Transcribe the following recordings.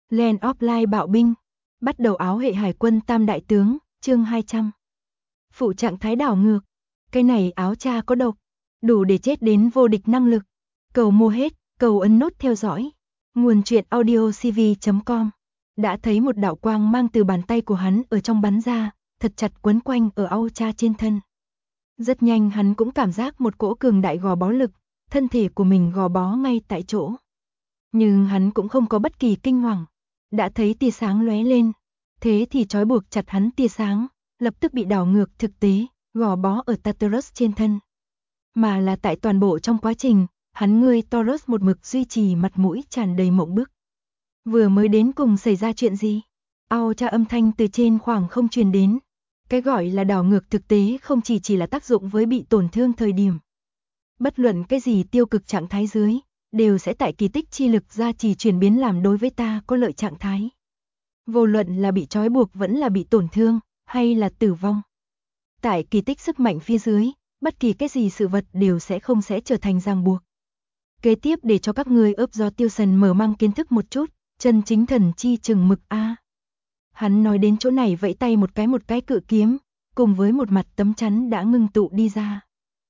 Land of Light bạo binh. Bắt đầu áo hệ hải quân tam đại tướng, chương 200. Phụ trạng thái đảo ngược. Cái này áo cha có độc, đủ để chết đến vô địch năng lực. Cầu mua hết, cầu ấn nút theo dõi. Nguồn truyện audiocv.com. Đã thấy một đạo quang mang từ bàn tay của hắn ở trong bắn ra, thật chặt quấn quanh ở áo cha trên thân. Rất nhanh hắn cũng cảm giác một cỗ cường đại gò bó lực, thân thể của mình gò bó ngay tại chỗ. Nhưng hắn cũng không có bất kỳ kinh hoàng. Đã thấy tia sáng lóe lên, thế thì trói buộc chặt hắn tia sáng, lập tức bị đảo ngược thực tế, gò bó ở Tartarus trên thân. Mà là tại toàn bộ trong quá trình, hắn người Taurus một mực duy trì mặt mũi tràn đầy mộng bức. Vừa mới đến cùng xảy ra chuyện gì? Ao cha âm thanh từ trên khoảng không truyền đến. Cái gọi là đảo ngược thực tế không chỉ là tác dụng với bị tổn thương thời điểm. Bất luận cái gì tiêu cực trạng thái dưới, đều sẽ tại kỳ tích chi lực gia trì chuyển biến làm đối với ta có lợi trạng thái. Vô luận là bị trói buộc vẫn là bị tổn thương, hay là tử vong. Tại kỳ tích sức mạnh phía dưới, bất kỳ cái gì sự vật đều không sẽ trở thành ràng buộc. Kế tiếp để cho các ngươi ướp do Tiêu Sần mở mang kiến thức một chút, chân chính thần chi chừng mực a. Hắn nói đến chỗ này vẫy tay một cái cự kiếm, cùng với một mặt tấm chắn đã ngưng tụ đi ra.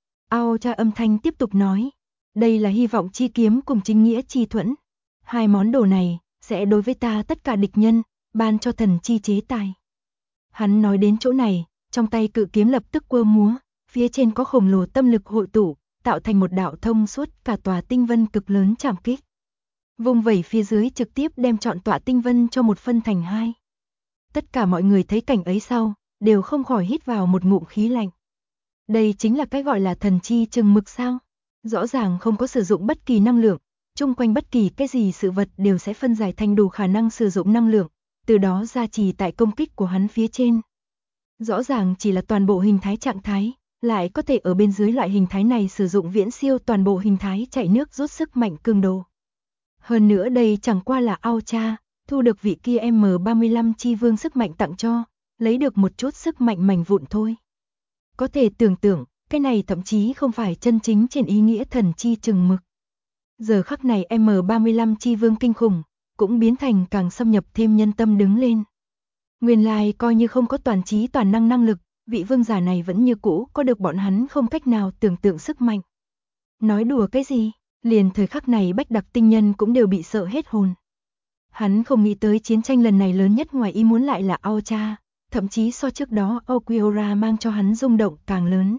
Ao cha âm thanh tiếp tục nói, đây là hy vọng chi kiếm cùng chính nghĩa chi thuẫn. Hai món đồ này sẽ đối với ta tất cả địch nhân, ban cho thần chi chế tài. Hắn nói đến chỗ này, trong tay cự kiếm lập tức quơ múa, phía trên có khổng lồ tâm lực hội tụ, tạo thành một đạo thông suốt cả tòa tinh vân cực lớn chạm kích. Vung vẩy phía dưới trực tiếp đem trọn tòa tinh vân cho một phân thành hai. Tất cả mọi người thấy cảnh ấy sau, đều không khỏi hít vào một ngụm khí lạnh. Đây chính là cái gọi là thần chi chừng mực sao? Rõ ràng không có sử dụng bất kỳ năng lượng, chung quanh bất kỳ cái gì sự vật đều sẽ phân giải thành đủ khả năng sử dụng năng lượng, từ đó gia trì tại công kích của hắn phía trên. Rõ ràng chỉ là toàn bộ hình thái trạng thái, lại có thể ở bên dưới loại hình thái này sử dụng viễn siêu toàn bộ hình thái chạy nước rút sức mạnh cường độ. Hơn nữa đây chẳng qua là Ao cha, thu được vị kia M35 chi vương sức mạnh tặng cho, lấy được một chút sức mạnh mảnh vụn thôi. Có thể tưởng tượng, cái này thậm chí không phải chân chính trên ý nghĩa thần chi chừng mực. Giờ khắc này M35 chi vương kinh khủng, cũng biến thành càng xâm nhập thêm nhân tâm đứng lên. Nguyên lai coi như không có toàn trí toàn năng năng lực, vị vương giả này vẫn như cũ có được bọn hắn không cách nào tưởng tượng sức mạnh. Nói đùa cái gì, liền thời khắc này Bách Đặc tinh nhân cũng đều bị sợ hết hồn. Hắn không nghĩ tới chiến tranh lần này lớn nhất ngoài ý muốn lại là Ao cha, thậm chí so trước đó Okiora mang cho hắn rung động càng lớn.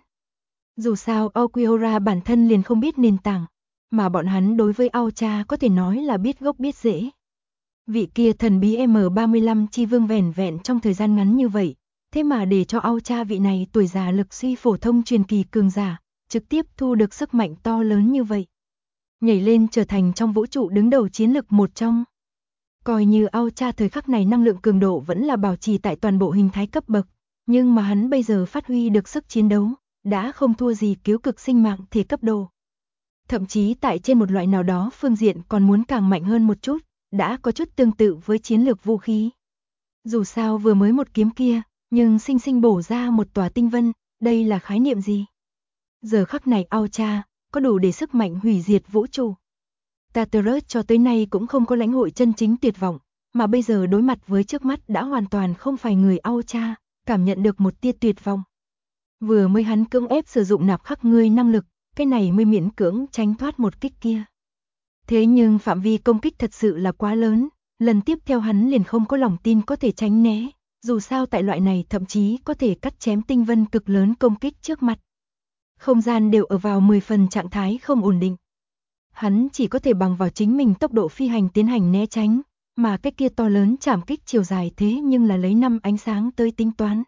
Dù sao Okiora bản thân liền không biết nền tảng, mà bọn hắn đối với Ao cha có thể nói là biết gốc biết rễ. Vị kia thần bí M35 chi vương vẻn vẹn trong thời gian ngắn như vậy, thế mà để cho Ao cha vị này tuổi già lực suy phổ thông truyền kỳ cường giả, trực tiếp thu được sức mạnh to lớn như vậy. Nhảy lên trở thành trong vũ trụ đứng đầu chiến lực một trong. Coi như Ao cha thời khắc này năng lượng cường độ vẫn là bảo trì tại toàn bộ hình thái cấp bậc, nhưng mà hắn bây giờ phát huy được sức chiến đấu, đã không thua gì cứu cực sinh mạng thể cấp độ. Thậm chí tại trên một loại nào đó phương diện còn muốn càng mạnh hơn một chút, đã có chút tương tự với chiến lược vũ khí. Dù sao vừa mới một kiếm kia, nhưng sinh sinh bổ ra một tòa tinh vân, đây là khái niệm gì? Giờ khắc này Ao cha, có đủ để sức mạnh hủy diệt vũ trụ. Tartarus cho tới nay cũng không có lãnh hội chân chính tuyệt vọng, mà bây giờ đối mặt với trước mắt đã hoàn toàn không phải người Ao cha, cảm nhận được một tia tuyệt vọng. Vừa mới hắn cưỡng ép sử dụng nạp khắc ngươi năng lực, cái này mới miễn cưỡng tránh thoát một kích kia. Thế nhưng phạm vi công kích thật sự là quá lớn, lần tiếp theo hắn liền không có lòng tin có thể tránh né, dù sao tại loại này thậm chí có thể cắt chém tinh vân cực lớn công kích trước mặt. Không gian đều ở vào 10 phần trạng thái không ổn định. Hắn chỉ có thể bằng vào chính mình tốc độ phi hành tiến hành né tránh, mà cái kia to lớn chảm kích chiều dài thế nhưng là lấy 5 ánh sáng tới tính toán.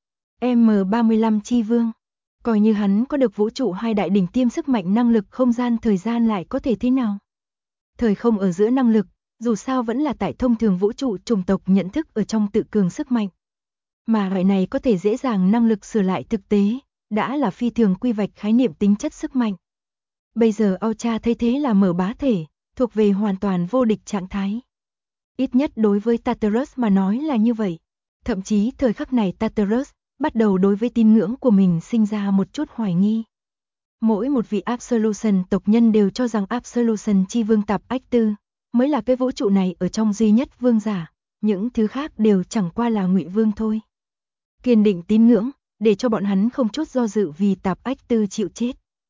M35 chi vương, coi như hắn có được vũ trụ hai đại đỉnh tiêm sức mạnh năng lực không gian thời gian lại có thể thế nào? Thời không ở giữa năng lực, dù sao vẫn là tại thông thường vũ trụ chủng tộc nhận thức ở trong tự cường sức mạnh. Mà loại này có thể dễ dàng năng lực sửa lại thực tế, đã là phi thường quy vạch khái niệm tính chất sức mạnh. Bây giờ Ao cha thấy thế là mở bá thể, thuộc về hoàn toàn vô địch trạng thái. Ít nhất đối với Tartarus mà nói là như vậy. Thậm chí thời khắc này Tartarus bắt đầu đối với tín ngưỡng của mình sinh ra một chút hoài nghi. Mỗi một vị Absolution tộc nhân đều cho rằng Absolution chi vương Tạp Ách Tư, mới là cái vũ trụ này ở trong duy nhất vương giả, những thứ khác đều chẳng qua là ngụy vương thôi. Kiên định tín ngưỡng, để cho bọn hắn không chút do dự vì Tạp Ách Tư chịu chết.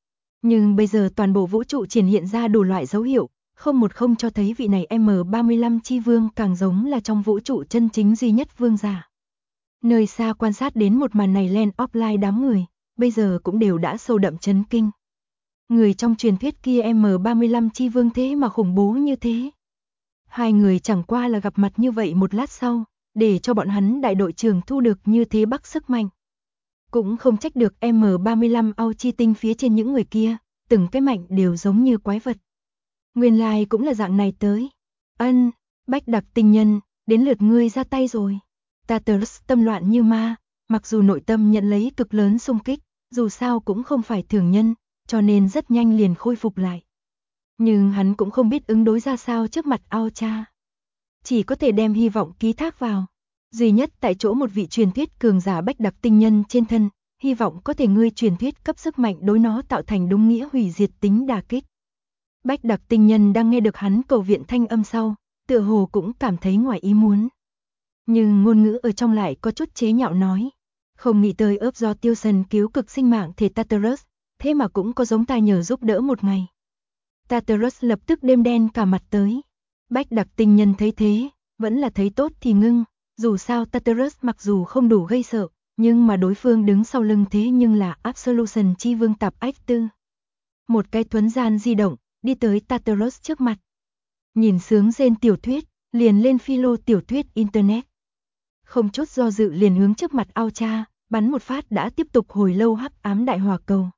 Nhưng bây giờ toàn bộ vũ trụ triển hiện ra đủ loại dấu hiệu, không cho thấy vị này M35 chi vương càng giống là trong vũ trụ chân chính duy nhất vương giả. Nơi xa quan sát đến một màn này Land Offline đám người, bây giờ cũng đều đã sâu đậm chấn kinh. Người trong truyền thuyết kia M35 chi vương thế mà khủng bố như thế. Hai người chẳng qua là gặp mặt như vậy một lát sau, để cho bọn hắn đại đội trưởng thu được như thế bắc sức mạnh. Cũng không trách được M35 ao chi tinh phía trên những người kia, từng cái mạnh đều giống như quái vật. Nguyên lai cũng là dạng này tới. Ân, Bách Đặc tinh nhân, đến lượt ngươi ra tay rồi. Tartarus tâm loạn như ma, mặc dù nội tâm nhận lấy cực lớn xung kích, dù sao cũng không phải thường nhân, cho nên rất nhanh liền khôi phục lại. Nhưng hắn cũng không biết ứng đối ra sao trước mặt Ao Cha. Chỉ có thể đem hy vọng ký thác vào. Duy nhất tại chỗ một vị truyền thuyết cường giả Bách Đặc tinh nhân trên thân, hy vọng có thể ngươi truyền thuyết cấp sức mạnh đối nó tạo thành đúng nghĩa hủy diệt tính đả kích. Bách Đặc tinh nhân đang nghe được hắn cầu viện thanh âm sau, tựa hồ cũng cảm thấy ngoài ý muốn. Nhưng ngôn ngữ ở trong lại có chút chế nhạo nói. Không nghĩ tới ớp do Tiêu Sần cứu cực sinh mạng thể Tartarus, thế mà cũng có giống ta nhờ giúp đỡ một ngày. Tartarus lập tức đêm đen cả mặt tới. Bách Đặc tinh nhân thấy thế, vẫn là thấy tốt thì ngưng. Dù sao Tartarus mặc dù không đủ gây sợ, nhưng mà đối phương đứng sau lưng thế nhưng là Absolution chi vương Tạp Ách Tư. Một cái thuấn gian di động, đi tới Tartarus trước mặt. Nhìn sướng rên tiểu thuyết, liền lên philo tiểu thuyết internet. Không chút do dự liền hướng trước mặt Ao Cha, bắn một phát đã tiếp tục hồi lâu hắc ám đại hỏa cầu.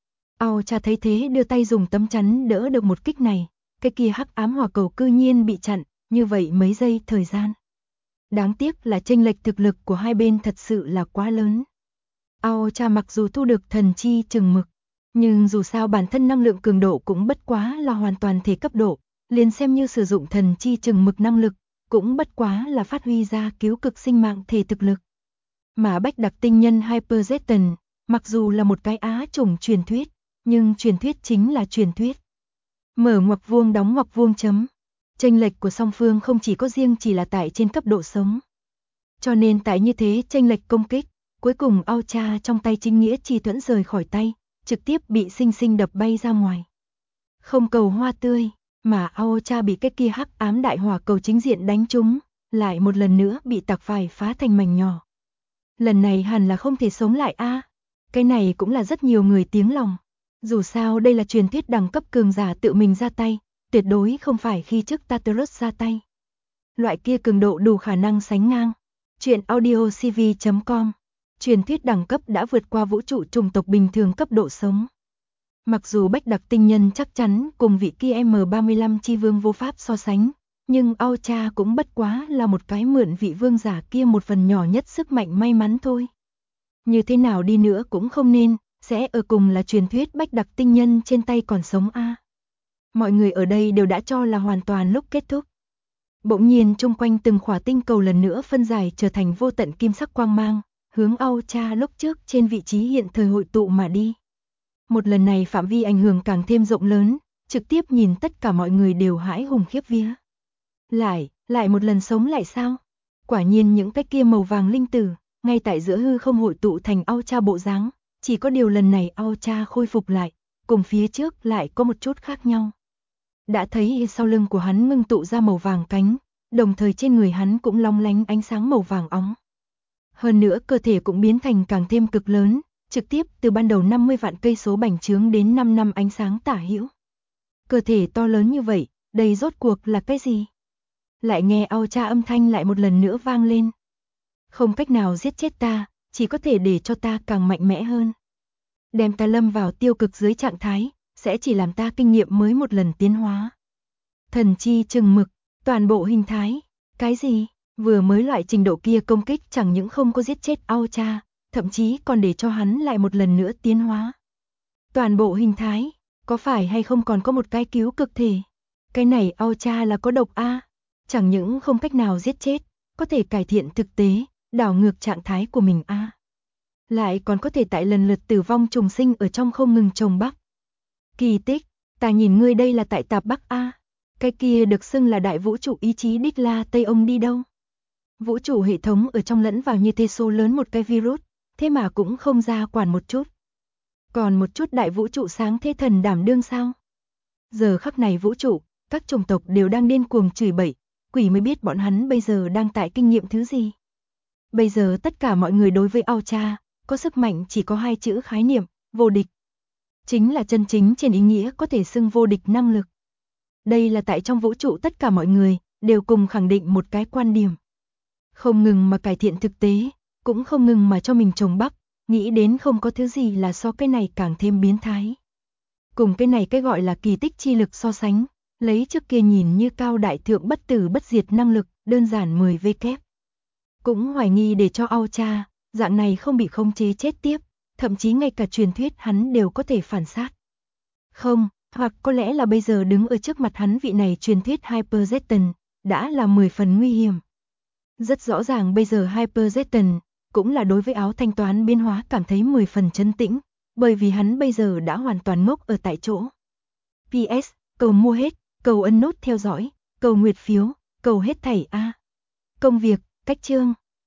Ao Cha thấy thế đưa tay dùng tấm chắn đỡ được một kích này, cái kia hắc ám hỏa cầu cư nhiên bị chặn, như vậy mấy giây thời gian. Đáng tiếc là chênh lệch thực lực của hai bên thật sự là quá lớn. Ao Cha mặc dù thu được thần chi chừng mực, nhưng dù sao bản thân năng lượng cường độ cũng bất quá là hoàn toàn thể cấp độ, liền xem như sử dụng thần chi chừng mực năng lực, cũng bất quá là phát huy ra cứu cực sinh mạng thể thực lực. Mà Bách Đặc tinh nhân Hyperzeton, mặc dù là một cái á chủng truyền thuyết, nhưng truyền thuyết chính là truyền thuyết. Mở ngoặc vuông đóng ngoặc vuông chấm. Chênh lệch của song phương không chỉ có riêng chỉ là tại trên cấp độ sống. Cho nên tại như thế chênh lệch công kích, cuối cùng Ao Cha trong tay chính nghĩa chi thuẫn rời khỏi tay, trực tiếp bị sinh sinh đập bay ra ngoài. Không cầu hoa tươi, mà Ao Cha bị cái kia hắc ám đại hỏa cầu chính diện đánh trúng, lại một lần nữa bị tạc phải phá thành mảnh nhỏ. Lần này hẳn là không thể sống lại a. Cái này cũng là rất nhiều người tiếng lòng. Dù sao đây là truyền thuyết đẳng cấp cường giả tự mình ra tay, tuyệt đối không phải khi trước Tartarus ra tay. Loại kia cường độ đủ khả năng sánh ngang. Chuyện audiocv.com. Truyền thuyết đẳng cấp đã vượt qua vũ trụ chủng tộc bình thường cấp độ sống. Mặc dù Bách Đặc tinh nhân chắc chắn cùng vị kia M35 chi vương vô pháp so sánh, nhưng Ao Cha cũng bất quá là một cái mượn vị vương giả kia một phần nhỏ nhất sức mạnh may mắn thôi. Như thế nào đi nữa cũng không nên, sẽ ở cùng là truyền thuyết Bách Đặc tinh nhân trên tay còn sống a. Mọi người ở đây đều đã cho là hoàn toàn lúc kết thúc. Bỗng nhiên chung quanh từng khỏa tinh cầu lần nữa phân giải trở thành vô tận kim sắc quang mang, hướng Ao Cha lúc trước trên vị trí hiện thời hội tụ mà đi. Một lần này phạm vi ảnh hưởng càng thêm rộng lớn, trực tiếp nhìn tất cả mọi người đều hãi hùng khiếp vía. Lại một lần sống lại sao? Quả nhiên những cái kia màu vàng linh tử, ngay tại giữa hư không hội tụ thành Ao Cha bộ dáng, chỉ có điều lần này Ao Cha khôi phục lại, cùng phía trước lại có một chút khác nhau. Đã thấy sau lưng của hắn ngưng tụ ra màu vàng cánh, đồng thời trên người hắn cũng long lánh ánh sáng màu vàng óng. Hơn nữa cơ thể cũng biến thành càng thêm cực lớn, trực tiếp từ ban đầu 50 vạn cây số bành trướng đến 5 năm ánh sáng tả hữu. Cơ thể to lớn như vậy, đây rốt cuộc là cái gì? Lại nghe Ao Cha âm thanh lại một lần nữa vang lên. Không cách nào giết chết ta, chỉ có thể để cho ta càng mạnh mẽ hơn. Đem ta lâm vào tiêu cực dưới trạng thái, sẽ chỉ làm ta kinh nghiệm mới một lần tiến hóa. Thần chi chừng mực, toàn bộ hình thái, cái gì? Vừa mới loại trình độ kia công kích chẳng những không có giết chết Ao Cha, thậm chí còn để cho hắn lại một lần nữa tiến hóa. Toàn bộ hình thái, có phải hay không còn có một cái cứu cực thể? Cái này Ao Cha là có độc a, chẳng những không cách nào giết chết, có thể cải thiện thực tế, đảo ngược trạng thái của mình a. Lại còn có thể tại lần lượt tử vong trùng sinh ở trong không ngừng trồng bắc. Kỳ tích, ta nhìn ngươi đây là tại Tạp Bắc a. Cái kia được xưng là đại vũ trụ ý chí đích la Tây ông đi đâu? Vũ trụ hệ thống ở trong lẫn vào như thế số lớn một cái virus, thế mà cũng không ra quản một chút. Còn một chút đại vũ trụ sáng thế thần đảm đương sao? Giờ khắc này vũ trụ, các chủng tộc đều đang điên cuồng chửi bậy, quỷ mới biết bọn hắn bây giờ đang tại kinh nghiệm thứ gì. Bây giờ tất cả mọi người đối với Aucha, có sức mạnh chỉ có hai chữ khái niệm, vô địch. Chính là chân chính trên ý nghĩa có thể xưng vô địch năng lực. Đây là tại trong vũ trụ tất cả mọi người đều cùng khẳng định một cái quan điểm. Không ngừng mà cải thiện thực tế, cũng không ngừng mà cho mình trồng bắp, nghĩ đến không có thứ gì là so cái này càng thêm biến thái. Cùng cái này cái gọi là kỳ tích chi lực so sánh, lấy trước kia nhìn như cao đại thượng bất tử bất diệt năng lực, đơn giản 10 v kép. Cũng hoài nghi để cho Aucha, dạng này không bị khống chế chết tiếp, thậm chí ngay cả truyền thuyết hắn đều có thể phản sát. Không, hoặc có lẽ là bây giờ đứng ở trước mặt hắn vị này truyền thuyết Hyperzeton, đã là 10 phần nguy hiểm. Rất rõ ràng bây giờ Hyperzeton cũng là đối với áo thanh toán biến hóa cảm thấy 10 phần trấn tĩnh, bởi vì hắn bây giờ đã hoàn toàn ngốc ở tại chỗ. PS, cầu mua hết, cầu ấn nút theo dõi, cầu nguyệt phiếu, cầu hết thảy a. Công việc, cách chương